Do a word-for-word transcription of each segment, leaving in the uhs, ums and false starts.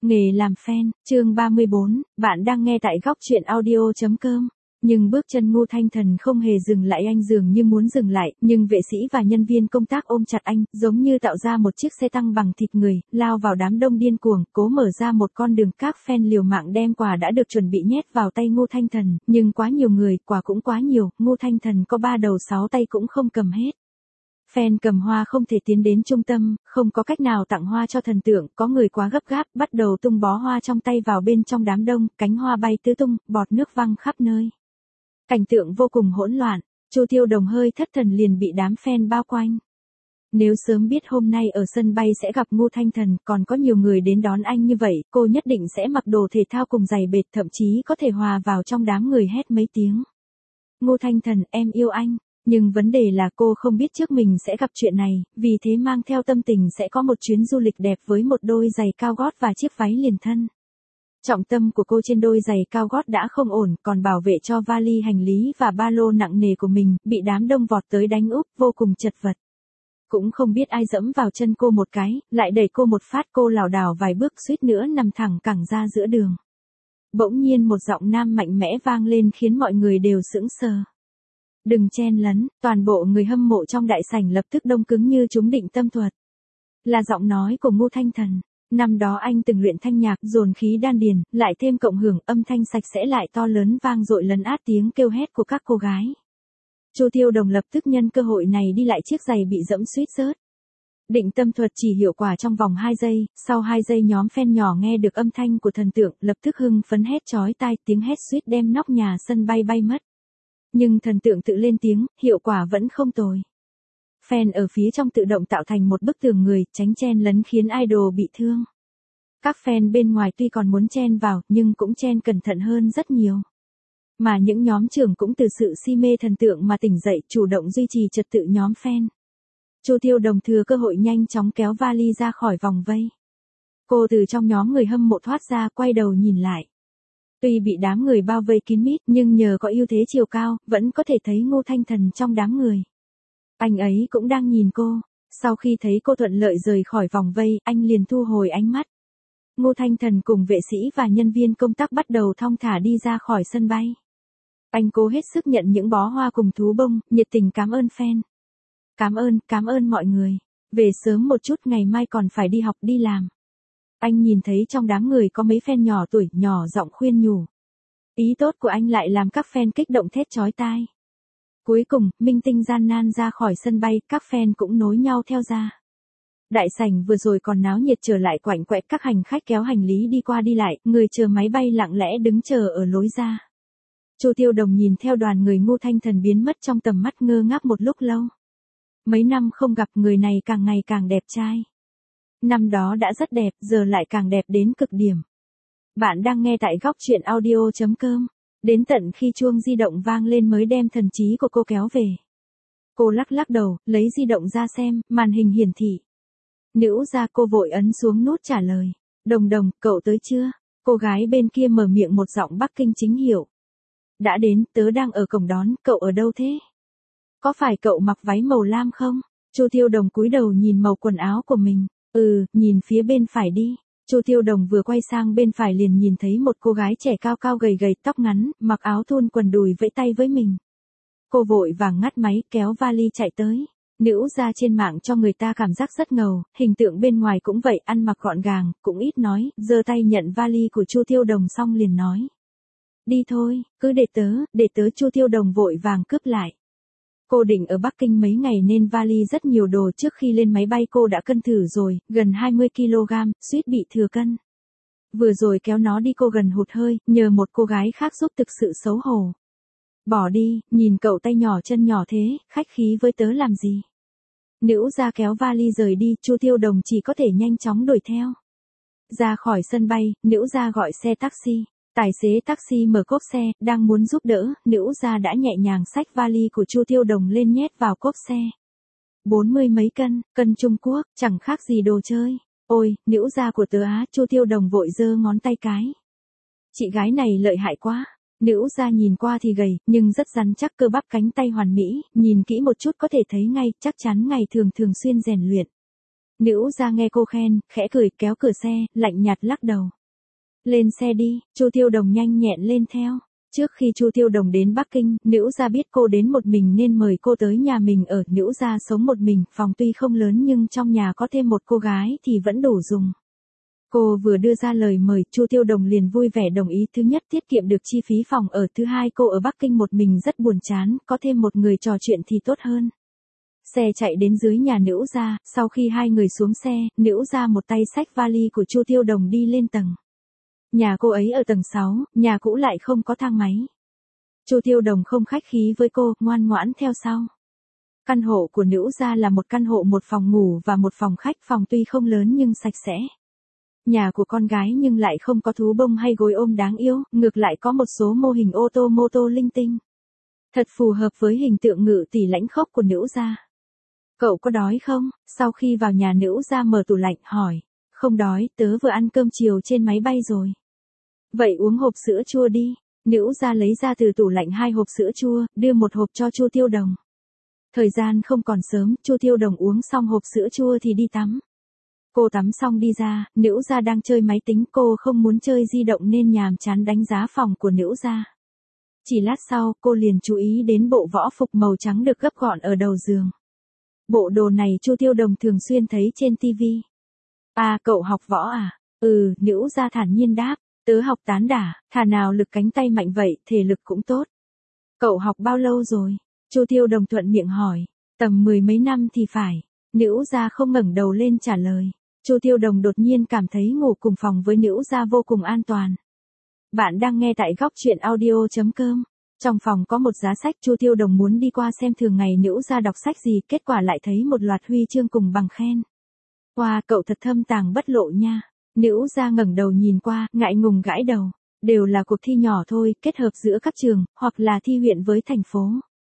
Nghề làm fan, chương ba mươi bốn, bạn đang nghe tại góc truyện audio chấm com. Nhưng bước chân Ngô Thanh Thần không hề dừng lại, anh dường như muốn dừng lại, nhưng vệ sĩ và nhân viên công tác ôm chặt anh, giống như tạo ra một chiếc xe tăng bằng thịt người, lao vào đám đông điên cuồng, cố mở ra một con đường. Các fan liều mạng đem quà đã được chuẩn bị nhét vào tay Ngô Thanh Thần, nhưng quá nhiều người, quà cũng quá nhiều, Ngô Thanh Thần có ba đầu sáu tay cũng không cầm hết. Fan cầm hoa không thể tiến đến trung tâm, không có cách nào tặng hoa cho thần tượng, có người quá gấp gáp, bắt đầu tung bó hoa trong tay vào bên trong đám đông, cánh hoa bay tứ tung, bọt nước văng khắp nơi. Cảnh tượng vô cùng hỗn loạn, Chu Tiêu Đồng hơi thất thần liền bị đám fan bao quanh. Nếu sớm biết hôm nay ở sân bay sẽ gặp Ngô Thanh Thần, còn có nhiều người đến đón anh như vậy, cô nhất định sẽ mặc đồ thể thao cùng giày bệt, thậm chí có thể hòa vào trong đám người hét mấy tiếng. Ngô Thanh Thần, em yêu anh. Nhưng vấn đề là cô không biết trước mình sẽ gặp chuyện này, vì thế mang theo tâm tình sẽ có một chuyến du lịch đẹp với một đôi giày cao gót và chiếc váy liền thân. Trọng tâm của cô trên đôi giày cao gót đã không ổn, còn bảo vệ cho vali hành lý và ba lô nặng nề của mình, bị đám đông vọt tới đánh úp, vô cùng chật vật. Cũng không biết ai dẫm vào chân cô một cái, lại đẩy cô một phát, cô lảo đảo vài bước suýt nữa nằm thẳng cẳng ra giữa đường. Bỗng nhiên một giọng nam mạnh mẽ vang lên khiến mọi người đều sững sờ. Đừng chen lấn, toàn bộ người hâm mộ trong đại sảnh lập tức đông cứng như chúng định tâm thuật. Là giọng nói của Ngô Thanh Thần. Năm đó anh từng luyện thanh nhạc, dồn khí đan điền, lại thêm cộng hưởng âm thanh sạch sẽ lại to lớn vang dội lấn át tiếng kêu hét của các cô gái. Chu Tiêu Đồng lập tức nhân cơ hội này đi lại chiếc giày bị dẫm suýt rớt. Định tâm thuật chỉ hiệu quả trong vòng hai giây, sau hai giây nhóm fan nhỏ nghe được âm thanh của thần tượng, lập tức hưng phấn hét chói tai, tiếng hét suýt đem nóc nhà sân bay bay mất. Nhưng thần tượng tự lên tiếng, hiệu quả vẫn không tồi. Fan ở phía trong tự động tạo thành một bức tường người, tránh chen lấn khiến idol bị thương. Các fan bên ngoài tuy còn muốn chen vào, nhưng cũng chen cẩn thận hơn rất nhiều. Mà những nhóm trưởng cũng từ sự si mê thần tượng mà tỉnh dậy, chủ động duy trì trật tự nhóm fan. Chu Tiêu Đồng thừa cơ hội nhanh chóng kéo vali ra khỏi vòng vây. Cô từ trong nhóm người hâm mộ thoát ra, quay đầu nhìn lại. Tuy bị đám người bao vây kín mít, nhưng nhờ có ưu thế chiều cao, vẫn có thể thấy Ngô Thanh Thần trong đám người. Anh ấy cũng đang nhìn cô. Sau khi thấy cô thuận lợi rời khỏi vòng vây, anh liền thu hồi ánh mắt. Ngô Thanh Thần cùng vệ sĩ và nhân viên công tác bắt đầu thong thả đi ra khỏi sân bay. Anh cố hết sức nhận những bó hoa cùng thú bông, nhiệt tình cảm ơn fan. Cảm ơn, cảm ơn mọi người. Về sớm một chút, ngày mai còn phải đi học đi làm. Anh nhìn thấy trong đám người có mấy fan nhỏ tuổi, nhỏ giọng khuyên nhủ. Ý tốt của anh lại làm các fan kích động thét chói tai. Cuối cùng, minh tinh gian nan ra khỏi sân bay, các fan cũng nối nhau theo ra. Đại sảnh vừa rồi còn náo nhiệt trở lại quạnh quẽ, các hành khách kéo hành lý đi qua đi lại, người chờ máy bay lặng lẽ đứng chờ ở lối ra. Chu Tiêu Đồng nhìn theo đoàn người Ngô Thanh Thần biến mất trong tầm mắt, ngơ ngác một lúc lâu. Mấy năm không gặp, người này càng ngày càng đẹp trai. Năm đó đã rất đẹp, giờ lại càng đẹp đến cực điểm. Bạn đang nghe tại góc truyện audio chấm com. Đến tận khi chuông di động vang lên mới đem thần trí của cô kéo về. Cô lắc lắc đầu, lấy di động ra xem, màn hình hiển thị. Nữ ra, cô vội ấn xuống nút trả lời. Đồng Đồng, cậu tới chưa? Cô gái bên kia mở miệng một giọng Bắc Kinh chính hiệu. Đã đến, tớ đang ở cổng đón, cậu ở đâu thế? Có phải cậu mặc váy màu lam không? Chu Tiêu Đồng cúi đầu nhìn màu quần áo của mình. Ừ, nhìn phía bên phải đi. Chu Tiêu Đồng vừa quay sang bên phải liền nhìn thấy một cô gái trẻ cao cao gầy gầy, tóc ngắn, mặc áo thun quần đùi vẫy tay với mình. Cô vội vàng ngắt máy, kéo vali chạy tới. Nữ ra trên mạng cho người ta cảm giác rất ngầu, hình tượng bên ngoài cũng vậy, ăn mặc gọn gàng, cũng ít nói, giơ tay nhận vali của Chu Tiêu Đồng xong liền nói. Đi thôi, cứ để tớ, để tớ. Chu Tiêu Đồng vội vàng cướp lại. Cô định ở Bắc Kinh mấy ngày nên vali rất nhiều đồ, trước khi lên máy bay cô đã cân thử rồi, gần hai mươi ki lô gam, suýt bị thừa cân. Vừa rồi kéo nó đi cô gần hụt hơi, nhờ một cô gái khác giúp thực sự xấu hổ. Bỏ đi, nhìn cậu tay nhỏ chân nhỏ thế, khách khí với tớ làm gì? Nữ ra kéo vali rời đi, Chu Tiêu Đồng chỉ có thể nhanh chóng đuổi theo. Ra khỏi sân bay, nữ ra gọi xe taxi. Tài xế taxi mở cốp xe, đang muốn giúp đỡ, nữ gia đã nhẹ nhàng xách vali của Chu Tiêu Đồng lên nhét vào cốp xe. Bốn mươi mấy cân, cân Trung Quốc, chẳng khác gì đồ chơi. Ôi, nữ gia của tớ á, Chu Tiêu Đồng vội giơ ngón tay cái. Chị gái này lợi hại quá. Nữ gia nhìn qua thì gầy, nhưng rất rắn chắc, cơ bắp cánh tay hoàn mỹ, nhìn kỹ một chút có thể thấy ngay, chắc chắn ngày thường thường xuyên rèn luyện. Nữ gia nghe cô khen, khẽ cười kéo cửa xe, lạnh nhạt lắc đầu. Lên xe đi, Chu Tiêu Đồng nhanh nhẹn lên theo. Trước khi Chu Tiêu Đồng đến Bắc Kinh, nữ gia biết cô đến một mình nên mời cô tới nhà mình ở. Nữ gia sống một mình, phòng tuy không lớn nhưng trong nhà có thêm một cô gái thì vẫn đủ dùng. Cô vừa đưa ra lời mời, Chu Tiêu Đồng liền vui vẻ đồng ý. Thứ nhất, tiết kiệm được chi phí phòng ở. Thứ hai, cô ở Bắc Kinh một mình rất buồn chán, có thêm một người trò chuyện thì tốt hơn. Xe chạy đến dưới nhà nữ gia, sau khi hai người xuống xe, nữ gia một tay xách vali của Chu Tiêu Đồng đi lên tầng. Nhà cô ấy ở tầng sáu, nhà cũ lại không có thang máy. Chu Tiêu Đồng không khách khí với cô, ngoan ngoãn theo sau. Căn hộ của nữ gia là một căn hộ một phòng ngủ và một phòng khách, phòng tuy không lớn nhưng sạch sẽ. Nhà của con gái nhưng lại không có thú bông hay gối ôm đáng yêu, ngược lại có một số mô hình ô tô mô tô linh tinh. Thật phù hợp với hình tượng ngự tỷ lãnh khốc của nữ gia. Cậu có đói không? Sau khi vào nhà nữ gia mở tủ lạnh, hỏi. Không đói, tớ vừa ăn cơm chiều trên máy bay rồi. Vậy uống hộp sữa chua đi. Nữ gia lấy ra từ tủ lạnh hai hộp sữa chua, đưa một hộp cho Chu Tiêu Đồng. Thời gian không còn sớm, Chu Tiêu Đồng uống xong hộp sữa chua thì đi tắm. Cô tắm xong đi ra, nữ gia đang chơi máy tính, cô không muốn chơi di động nên nhàm chán đánh giá phòng của nữ gia. Chỉ lát sau, cô liền chú ý đến bộ võ phục màu trắng được gấp gọn ở đầu giường. Bộ đồ này Chu Tiêu Đồng thường xuyên thấy trên tivi. À, cậu học võ à? Ừ, nữ gia thản nhiên đáp. Tớ học tán đả, thà nào lực cánh tay mạnh vậy, thể lực cũng tốt. Cậu học bao lâu rồi? Chu Tiêu Đồng thuận miệng hỏi. Tầm mười mấy năm thì phải. Nữ gia không ngẩng đầu lên trả lời. Chu Tiêu Đồng đột nhiên cảm thấy ngủ cùng phòng với nữ gia vô cùng an toàn. Bạn đang nghe tại góc truyện audio chấm com. Trong phòng có một giá sách, Chu Tiêu Đồng muốn đi qua xem thường ngày nữ gia đọc sách gì, kết quả lại thấy một loạt huy chương cùng bằng khen. Wow, cậu thật thâm tàng bất lộ nha. Nữ gia ngẩng đầu nhìn qua, ngại ngùng gãi đầu. Đều là cuộc thi nhỏ thôi, kết hợp giữa các trường, hoặc là thi huyện với thành phố.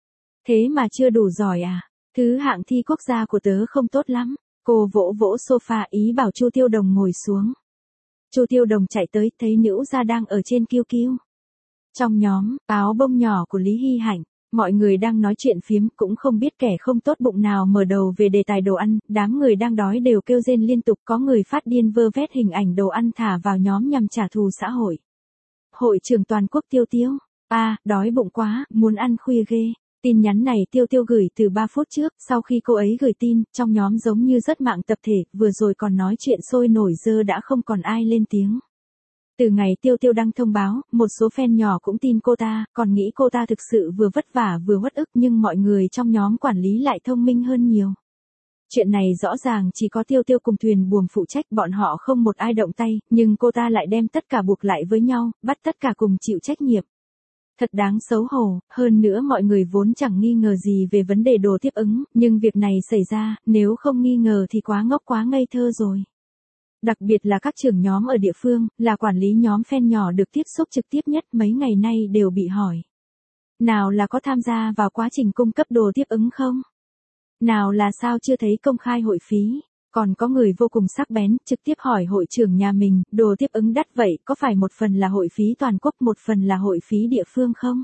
Thế mà chưa đủ giỏi à? Thứ hạng thi quốc gia của tớ không tốt lắm. Cô vỗ vỗ sofa ý bảo Chu Tiêu Đồng ngồi xuống. Chu Tiêu Đồng chạy tới, thấy nữ gia đang ở trên kiu kiu. Trong nhóm, áo bông nhỏ của Lý Hy Hạnh, mọi người đang nói chuyện phiếm, cũng không biết kẻ không tốt bụng nào mở đầu về đề tài đồ ăn, đám người đang đói đều kêu rên liên tục, có người phát điên vơ vét hình ảnh đồ ăn thả vào nhóm nhằm trả thù xã hội. Hội trưởng toàn quốc Tiêu Tiêu, a, à, đói bụng quá, muốn ăn khuya ghê. Tin nhắn này Tiêu Tiêu gửi từ ba phút trước, sau khi cô ấy gửi tin, trong nhóm giống như rất mạng tập thể, vừa rồi còn nói chuyện sôi nổi giờ đã không còn ai lên tiếng. Từ ngày Tiêu Tiêu đăng thông báo, một số fan nhỏ cũng tin cô ta, còn nghĩ cô ta thực sự vừa vất vả vừa uất ức, nhưng mọi người trong nhóm quản lý lại thông minh hơn nhiều. Chuyện này rõ ràng chỉ có Tiêu Tiêu cùng thuyền buồm phụ trách, bọn họ không một ai động tay, nhưng cô ta lại đem tất cả buộc lại với nhau, bắt tất cả cùng chịu trách nhiệm. Thật đáng xấu hổ, hơn nữa mọi người vốn chẳng nghi ngờ gì về vấn đề đồ tiếp ứng, nhưng việc này xảy ra, nếu không nghi ngờ thì quá ngốc quá ngây thơ rồi. Đặc biệt là các trưởng nhóm ở địa phương, là quản lý nhóm fan nhỏ được tiếp xúc trực tiếp nhất mấy ngày nay đều bị hỏi. Nào là có tham gia vào quá trình cung cấp đồ tiếp ứng không? Nào là sao chưa thấy công khai hội phí? Còn có người vô cùng sắc bén, trực tiếp hỏi hội trưởng nhà mình, đồ tiếp ứng đắt vậy, có phải một phần là hội phí toàn quốc, một phần là hội phí địa phương không?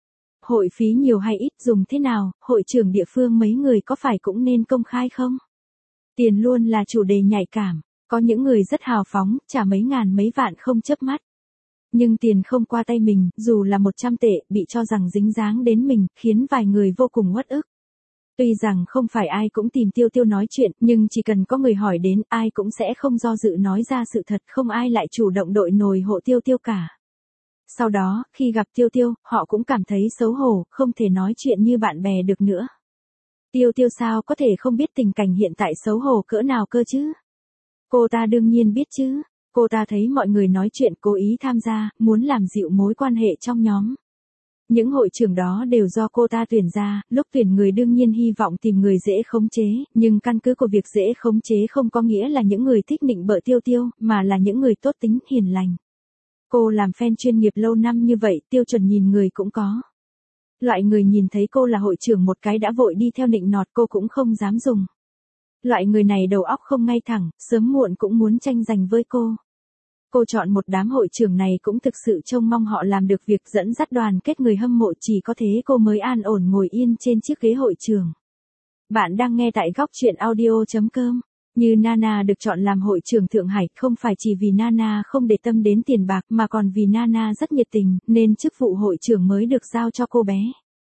Hội phí nhiều hay ít, dùng thế nào, hội trưởng địa phương mấy người có phải cũng nên công khai không? Tiền luôn là chủ đề nhạy cảm, có những người rất hào phóng, trả mấy ngàn mấy vạn không chớp mắt. Nhưng tiền không qua tay mình, dù là một trăm tệ, bị cho rằng dính dáng đến mình, khiến vài người vô cùng uất ức. Tuy rằng không phải ai cũng tìm Tiêu Tiêu nói chuyện, nhưng chỉ cần có người hỏi đến, ai cũng sẽ không do dự nói ra sự thật, không ai lại chủ động đội nồi hộ Tiêu Tiêu cả. Sau đó, khi gặp Tiêu Tiêu, họ cũng cảm thấy xấu hổ, không thể nói chuyện như bạn bè được nữa. Tiêu Tiêu sao có thể không biết tình cảnh hiện tại xấu hổ cỡ nào cơ chứ? Cô ta đương nhiên biết chứ. Cô ta thấy mọi người nói chuyện cố ý tham gia, muốn làm dịu mối quan hệ trong nhóm. Những hội trưởng đó đều do cô ta tuyển ra, lúc tuyển người đương nhiên hy vọng tìm người dễ khống chế, nhưng căn cứ của việc dễ khống chế không có nghĩa là những người thích nịnh bợ Tiêu Tiêu, mà là những người tốt tính, hiền lành. Cô làm fan chuyên nghiệp lâu năm như vậy, tiêu chuẩn nhìn người cũng có. Loại người nhìn thấy cô là hội trưởng một cái đã vội đi theo nịnh nọt cô cũng không dám dùng. Loại người này đầu óc không ngay thẳng, sớm muộn cũng muốn tranh giành với cô. Cô chọn một đám hội trưởng này cũng thực sự trông mong họ làm được việc dẫn dắt đoàn kết người hâm mộ, chỉ có thế cô mới an ổn ngồi yên trên chiếc ghế hội trưởng. Bạn đang nghe tại góc truyện audio chấm com. Như Nana được chọn làm hội trưởng Thượng Hải không phải chỉ vì Nana không để tâm đến tiền bạc mà còn vì Nana rất nhiệt tình nên chức vụ hội trưởng mới được giao cho cô bé.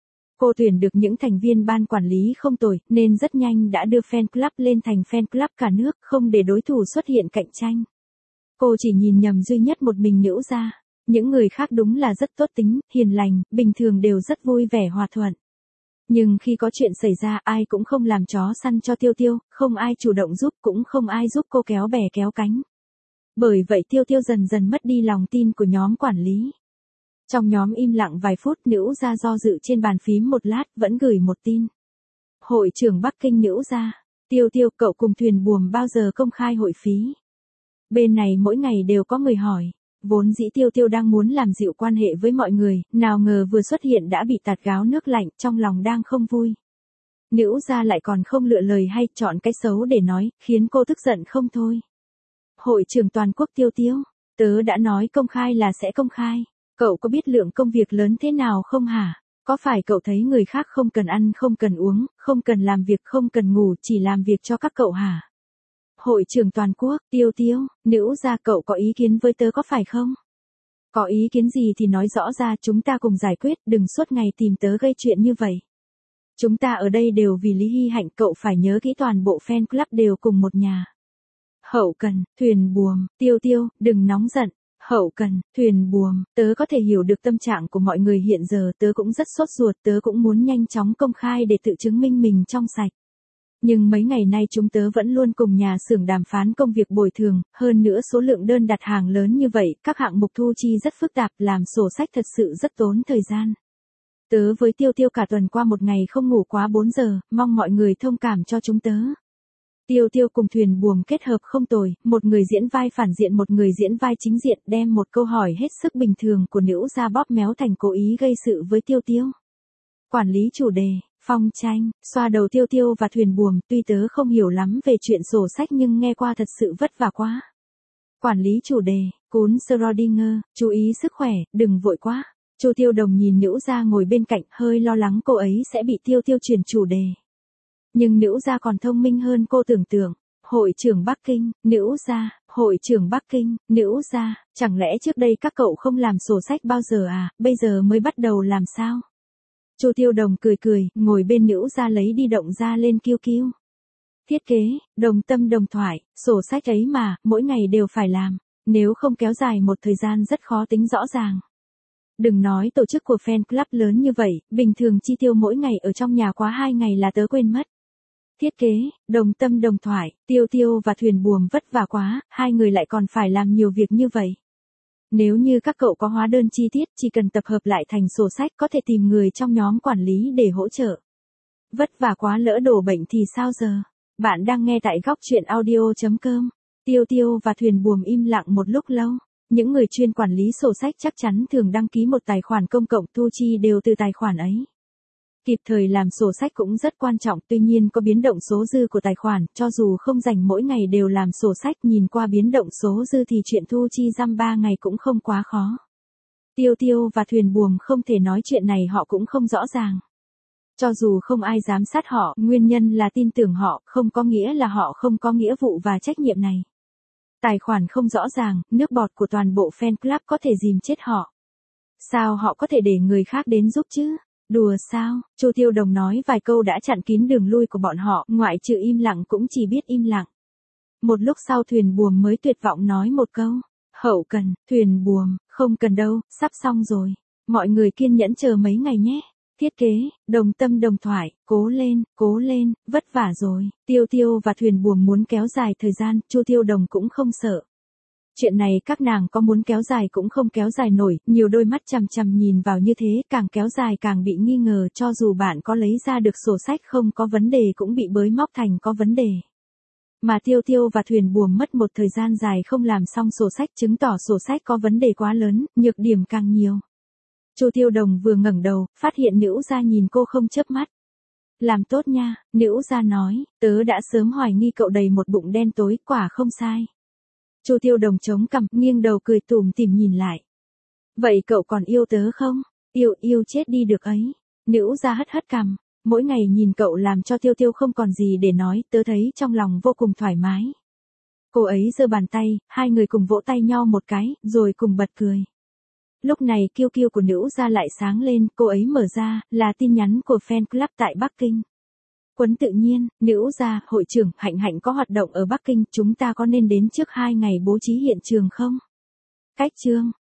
Cô tuyển được những thành viên ban quản lý không tồi nên rất nhanh đã đưa fan club lên thành fan club cả nước không để đối thủ xuất hiện cạnh tranh. Cô chỉ nhìn nhầm duy nhất một mình Nữ Gia. Những người khác đúng là rất tốt tính, hiền lành, bình thường đều rất vui vẻ hòa thuận. Nhưng khi có chuyện xảy ra ai cũng không làm chó săn cho Tiêu Tiêu, không ai chủ động giúp cũng không ai giúp cô kéo bè kéo cánh. Bởi vậy Tiêu Tiêu dần dần mất đi lòng tin của nhóm quản lý. Trong nhóm im lặng vài phút Nữ Gia do dự trên bàn phím một lát vẫn gửi một tin. Hội trưởng Bắc Kinh Nữ Gia, Tiêu Tiêu cậu cùng thuyền buồm bao giờ công khai hội phí? Bên này mỗi ngày đều có người hỏi. Vốn dĩ Tiêu Tiêu đang muốn làm dịu quan hệ với mọi người, nào ngờ vừa xuất hiện đã bị tạt gáo nước lạnh, trong lòng đang không vui. Nữ Gia lại còn không lựa lời hay chọn cái xấu để nói, khiến cô tức giận không thôi. Hội trưởng toàn quốc Tiêu Tiêu, tớ đã nói công khai là sẽ công khai. Cậu có biết lượng công việc lớn thế nào không hả? Có phải cậu thấy người khác không cần ăn không cần uống, không cần làm việc không cần ngủ chỉ làm việc cho các cậu hả? Hội trưởng toàn quốc, Tiêu Tiêu, Nữ Gia cậu có ý kiến với tớ có phải không? Có ý kiến gì thì nói rõ ra chúng ta cùng giải quyết, đừng suốt ngày tìm tớ gây chuyện như vậy. Chúng ta ở đây đều vì Lý Hy Hạnh cậu phải nhớ kỹ toàn bộ fan club đều cùng một nhà. Hậu cần, thuyền buồm, Tiêu Tiêu, đừng nóng giận. Hậu cần, thuyền buồm, tớ có thể hiểu được tâm trạng của mọi người hiện giờ tớ cũng rất sốt ruột tớ cũng muốn nhanh chóng công khai để tự chứng minh mình trong sạch. Nhưng mấy ngày nay chúng tớ vẫn luôn cùng nhà xưởng đàm phán công việc bồi thường, hơn nữa số lượng đơn đặt hàng lớn như vậy, các hạng mục thu chi rất phức tạp, làm sổ sách thật sự rất tốn thời gian. Tớ với Tiêu Tiêu cả tuần qua một ngày không ngủ quá bốn giờ, mong mọi người thông cảm cho chúng tớ. Tiêu Tiêu cùng thuyền buồm kết hợp không tồi, một người diễn vai phản diện một người diễn vai chính diện đem một câu hỏi hết sức bình thường của Nữ Gia bóp méo thành cố ý gây sự với Tiêu Tiêu. Quản lý chủ đề, phong tranh, xoa đầu Tiêu Tiêu và thuyền buồm, tuy tớ không hiểu lắm về chuyện sổ sách nhưng nghe qua thật sự vất vả quá. Quản lý chủ đề, cún Schrödinger, chú ý sức khỏe, đừng vội quá. Chu Tiêu Đồng nhìn Nữ Gia ngồi bên cạnh hơi lo lắng cô ấy sẽ bị Tiêu Tiêu chuyển chủ đề. Nhưng Nữ Gia còn thông minh hơn cô tưởng tượng. Hội trưởng Bắc Kinh, Nữ Gia, hội trưởng Bắc Kinh, Nữ Gia, chẳng lẽ trước đây các cậu không làm sổ sách bao giờ à, bây giờ mới bắt đầu làm sao? Chu Tiêu Đồng cười cười, ngồi bên Nữ Gia lấy di động ra lên kiu kiu. Thiết kế, đồng tâm đồng thoại, sổ sách ấy mà, mỗi ngày đều phải làm, nếu không kéo dài một thời gian rất khó tính rõ ràng. Đừng nói tổ chức của fan club lớn như vậy, bình thường chi tiêu mỗi ngày ở trong nhà quá hai ngày là tớ quên mất. Thiết kế, đồng tâm đồng thoại, Tiêu Tiêu và thuyền buồm vất vả quá, hai người lại còn phải làm nhiều việc như vậy. Nếu như các cậu có hóa đơn chi tiết, chỉ cần tập hợp lại thành sổ sách có thể tìm người trong nhóm quản lý để hỗ trợ. Vất vả quá lỡ đổ bệnh thì sao giờ? Bạn đang nghe tại góc truyện audio chấm com. Tiêu Tiêu và thuyền buồm im lặng một lúc lâu. Những người chuyên quản lý sổ sách chắc chắn thường đăng ký một tài khoản công cộng thu chi đều từ tài khoản ấy. Kịp thời làm sổ sách cũng rất quan trọng, tuy nhiên có biến động số dư của tài khoản, cho dù không rảnh mỗi ngày đều làm sổ sách, nhìn qua biến động số dư thì chuyện thu chi dăm ba ngày cũng không quá khó. Tiêu Tiêu và thuyền buồm không thể nói chuyện này họ cũng không rõ ràng. Cho dù không ai giám sát họ, nguyên nhân là tin tưởng họ, không có nghĩa là họ không có nghĩa vụ và trách nhiệm này. Tài khoản không rõ ràng, nước bọt của toàn bộ fan club có thể dìm chết họ. Sao họ có thể để người khác đến giúp chứ? Đùa sao? Chu Tiêu Đồng nói vài câu đã chặn kín đường lui của bọn họ, ngoại trừ im lặng cũng chỉ biết im lặng. Một lúc sau thuyền buồm mới tuyệt vọng nói một câu. Hậu cần, thuyền buồm, không cần đâu, sắp xong rồi. Mọi người kiên nhẫn chờ mấy ngày nhé. Thiết kế, đồng tâm đồng thoại, cố lên, cố lên, vất vả rồi. Tiêu Tiêu và thuyền buồm muốn kéo dài thời gian, Chu Tiêu Đồng cũng không sợ. Chuyện này các nàng có muốn kéo dài cũng không kéo dài nổi, nhiều đôi mắt chằm chằm nhìn vào như thế, càng kéo dài càng bị nghi ngờ, cho dù bạn có lấy ra được sổ sách không có vấn đề cũng bị bới móc thành có vấn đề. Mà Tiêu Tiêu và thuyền buồm mất một thời gian dài không làm xong sổ sách, chứng tỏ sổ sách có vấn đề quá lớn, nhược điểm càng nhiều. Chu Tiêu Đồng vừa ngẩng đầu, phát hiện Nữ Gia nhìn cô không chớp mắt. Làm tốt nha, Nữ Gia nói, tớ đã sớm hoài nghi cậu đầy một bụng đen tối, quả không sai. Chu Tiêu Đồng chống cằm, nghiêng đầu cười tủm tỉm nhìn lại. Vậy cậu còn yêu tớ không? Yêu yêu chết đi được ấy. Nữ Gia hất hất cằm. Mỗi ngày nhìn cậu làm cho Tiêu Tiêu không còn gì để nói, tớ thấy trong lòng vô cùng thoải mái. Cô ấy giơ bàn tay, hai người cùng vỗ tay nhau một cái, rồi cùng bật cười. Lúc này kiêu kiêu của nữ gia lại sáng lên, cô ấy mở ra, là tin nhắn của fan club tại Bắc Kinh. Quấn tự nhiên, nữ gia, hội trưởng, Hạnh Hạnh có hoạt động ở Bắc Kinh, chúng ta có nên đến trước hai ngày bố trí hiện trường không? Cách chương